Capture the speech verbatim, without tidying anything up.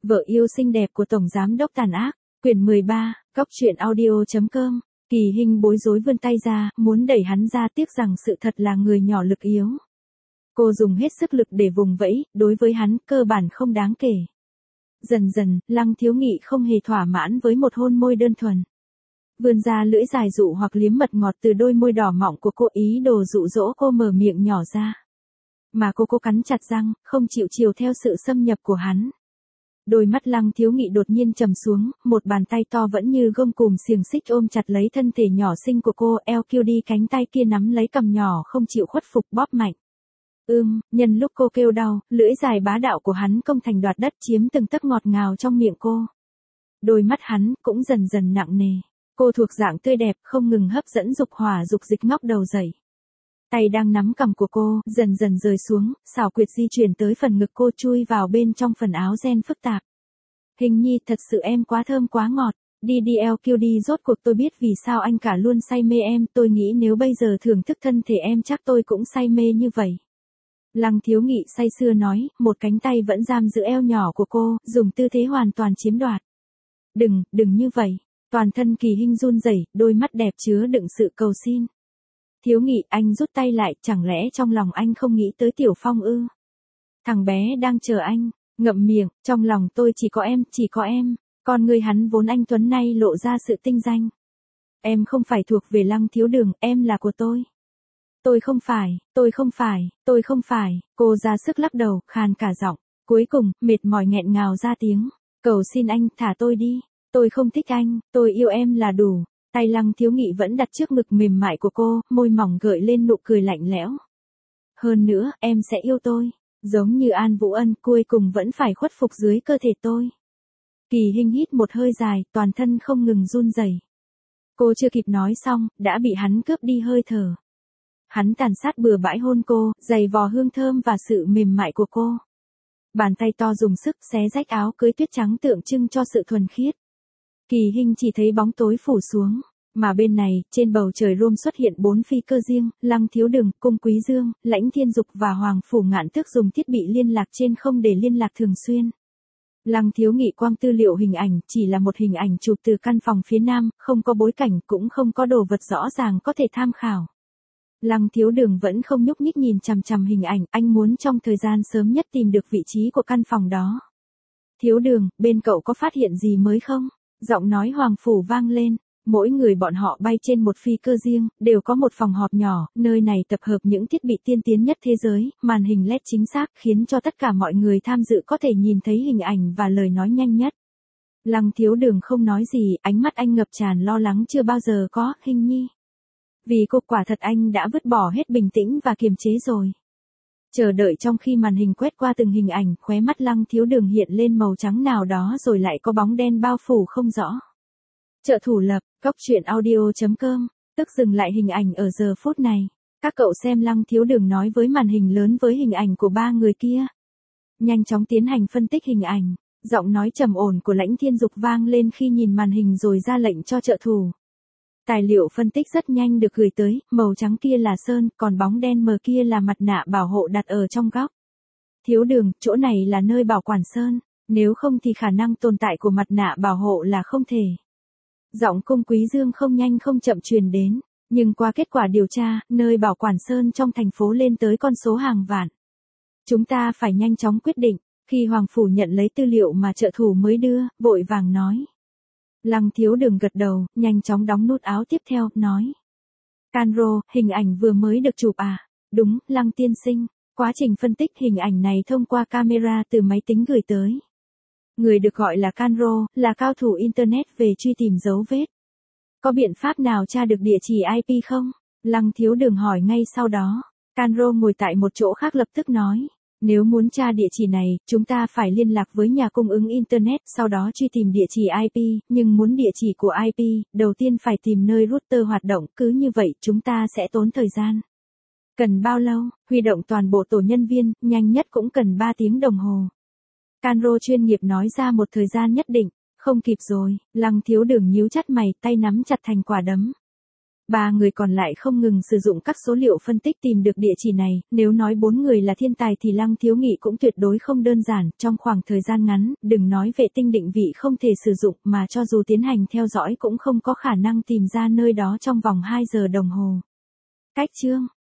Vợ yêu xinh đẹp của Tổng Giám đốc tàn ác, quyển mười ba, cóc truyện audio chấm com. Kỳ Hinh bối rối vươn tay ra, muốn đẩy hắn ra, tiếc rằng sự thật là người nhỏ lực yếu. Cô dùng hết sức lực để vùng vẫy, đối với hắn, cơ bản không đáng kể. Dần dần, Lăng Thiếu Nghị không hề thỏa mãn với một hôn môi đơn thuần. Vươn ra lưỡi dài dụ hoặc liếm mật ngọt từ đôi môi đỏ mọng của cô, ý đồ dụ dỗ cô mở miệng nhỏ ra. Mà cô cô cắn chặt răng, không chịu chiều theo sự xâm nhập của hắn. Đôi mắt Lăng Thiếu Nghị đột nhiên trầm xuống, một bàn tay to vẫn như gông cùm xiềng xích ôm chặt lấy thân thể nhỏ xinh của cô, eo kiêu đi, cánh tay kia nắm lấy cằm nhỏ không chịu khuất phục, bóp mạnh. Ưm, nhân lúc cô kêu đau, lưỡi dài bá đạo của hắn công thành đoạt đất, chiếm từng tấc ngọt ngào trong miệng cô. Đôi mắt hắn cũng dần dần nặng nề. Cô thuộc dạng tươi đẹp, không ngừng hấp dẫn dục hỏa dục dịch ngóc đầu dậy. Tay đang nắm cằm của cô, dần dần rời xuống, xảo quyệt di chuyển tới phần ngực cô, chui vào bên trong phần áo ren phức tạp. Hình nhi, thật sự em quá thơm quá ngọt, đi đi eo kiêu đi, rốt cuộc tôi biết vì sao anh cả luôn say mê em, tôi nghĩ nếu bây giờ thưởng thức thân thể em chắc tôi cũng say mê như vậy. Lăng Thiếu Nghị say sưa nói, một cánh tay vẫn giam giữ eo nhỏ của cô, dùng tư thế hoàn toàn chiếm đoạt. Đừng, đừng như vậy. Toàn thân Kỳ Hinh run rẩy, đôi mắt đẹp chứa đựng sự cầu xin. Thiếu Nghị, anh rút tay lại, chẳng lẽ trong lòng anh không nghĩ tới Tiểu Phong ư? Thằng bé đang chờ anh, ngậm miệng, trong lòng tôi chỉ có em, chỉ có em. Con người hắn vốn anh tuấn nay lộ ra sự tinh danh. Em không phải thuộc về Lăng Thiếu Đường, em là của tôi. Tôi không phải, tôi không phải, tôi không phải, cô ra sức lắc đầu, khàn cả giọng, cuối cùng, mệt mỏi nghẹn ngào ra tiếng, cầu xin anh, thả tôi đi. Tôi không thích anh, tôi yêu em là đủ. Tay Lăng Thiếu Nghị vẫn đặt trước ngực mềm mại của cô, môi mỏng gợi lên nụ cười lạnh lẽo. Hơn nữa, em sẽ yêu tôi. Giống như An Vũ Ân, cuối cùng vẫn phải khuất phục dưới cơ thể tôi. Kỳ Hinh hít một hơi dài, toàn thân không ngừng run rẩy. Cô chưa kịp nói xong, đã bị hắn cướp đi hơi thở. Hắn tàn sát bừa bãi hôn cô, giày vò hương thơm và sự mềm mại của cô. Bàn tay to dùng sức xé rách áo cưới tuyết trắng tượng trưng cho sự thuần khiết. Kỳ Hinh chỉ thấy bóng tối phủ xuống, mà bên này, trên bầu trời rôm xuất hiện bốn phi cơ riêng, Lăng Thiếu Đường, Cung Quý Dương, Lãnh Thiên Dục và Hoàng Phủ Ngạn Tước dùng thiết bị liên lạc trên không để liên lạc thường xuyên. Lăng Thiếu Nghị quang tư liệu hình ảnh, chỉ là một hình ảnh chụp từ căn phòng phía nam, không có bối cảnh, cũng không có đồ vật rõ ràng có thể tham khảo. Lăng Thiếu Đường vẫn không nhúc nhích nhìn chằm chằm hình ảnh, anh muốn trong thời gian sớm nhất tìm được vị trí của căn phòng đó. Thiếu Đường, bên cậu có phát hiện gì mới không? Giọng nói Hoàng Phủ vang lên, mỗi người bọn họ bay trên một phi cơ riêng, đều có một phòng họp nhỏ, nơi này tập hợp những thiết bị tiên tiến nhất thế giới, màn hình led chính xác khiến cho tất cả mọi người tham dự có thể nhìn thấy hình ảnh và lời nói nhanh nhất. Lăng Thiếu Đường không nói gì, ánh mắt anh ngập tràn lo lắng chưa bao giờ có, Hinh nhi. Vì cô quả thật anh đã vứt bỏ hết bình tĩnh và kiềm chế rồi. Chờ đợi trong khi màn hình quét qua từng hình ảnh, khóe mắt Lăng Thiếu Đường hiện lên màu trắng nào đó rồi lại có bóng đen bao phủ không rõ. Trợ thủ lập, cóc truyện audio chấm com, tức dừng lại hình ảnh ở giờ phút này. Các cậu xem Lăng Thiếu Đường nói với màn hình lớn với hình ảnh của ba người kia. Nhanh chóng tiến hành phân tích hình ảnh, giọng nói trầm ổn của Lãnh Thiên Dục vang lên khi nhìn màn hình rồi ra lệnh cho trợ thủ. Tài liệu phân tích rất nhanh được gửi tới, màu trắng kia là sơn, còn bóng đen mờ kia là mặt nạ bảo hộ đặt ở trong góc. Thiếu Đường, chỗ này là nơi bảo quản sơn, nếu không thì khả năng tồn tại của mặt nạ bảo hộ là không thể. Giọng Cung Quý Dương không nhanh không chậm truyền đến, nhưng qua kết quả điều tra, nơi bảo quản sơn trong thành phố lên tới con số hàng vạn. Chúng ta phải nhanh chóng quyết định, khi Hoàng Phủ nhận lấy tư liệu mà trợ thủ mới đưa, vội vàng nói. Lăng Thiếu Đường gật đầu, nhanh chóng đóng nút áo tiếp theo, nói. Canro, hình ảnh vừa mới được chụp à? Đúng, Lăng tiên sinh. Quá trình phân tích hình ảnh này thông qua camera từ máy tính gửi tới. Người được gọi là Canro, là cao thủ Internet về truy tìm dấu vết. Có biện pháp nào tra được địa chỉ i pê không? Lăng Thiếu Đường hỏi ngay sau đó. Canro ngồi tại một chỗ khác lập tức nói. Nếu muốn tra địa chỉ này, chúng ta phải liên lạc với nhà cung ứng Internet, sau đó truy tìm địa chỉ i pê, nhưng muốn địa chỉ của i pê, đầu tiên phải tìm nơi router hoạt động, cứ như vậy chúng ta sẽ tốn thời gian. Cần bao lâu? Huy động toàn bộ tổ nhân viên, nhanh nhất cũng cần ba tiếng đồng hồ. Canro chuyên nghiệp nói ra một thời gian nhất định, không kịp rồi, Lăng Thiếu Đường nhíu chặt mày, tay nắm chặt thành quả đấm. Ba người còn lại không ngừng sử dụng các số liệu phân tích tìm được địa chỉ này, nếu nói bốn người là thiên tài thì Lăng Thiếu Nghị cũng tuyệt đối không đơn giản, trong khoảng thời gian ngắn, đừng nói vệ tinh định vị không thể sử dụng mà cho dù tiến hành theo dõi cũng không có khả năng tìm ra nơi đó trong vòng hai giờ đồng hồ. Cách chương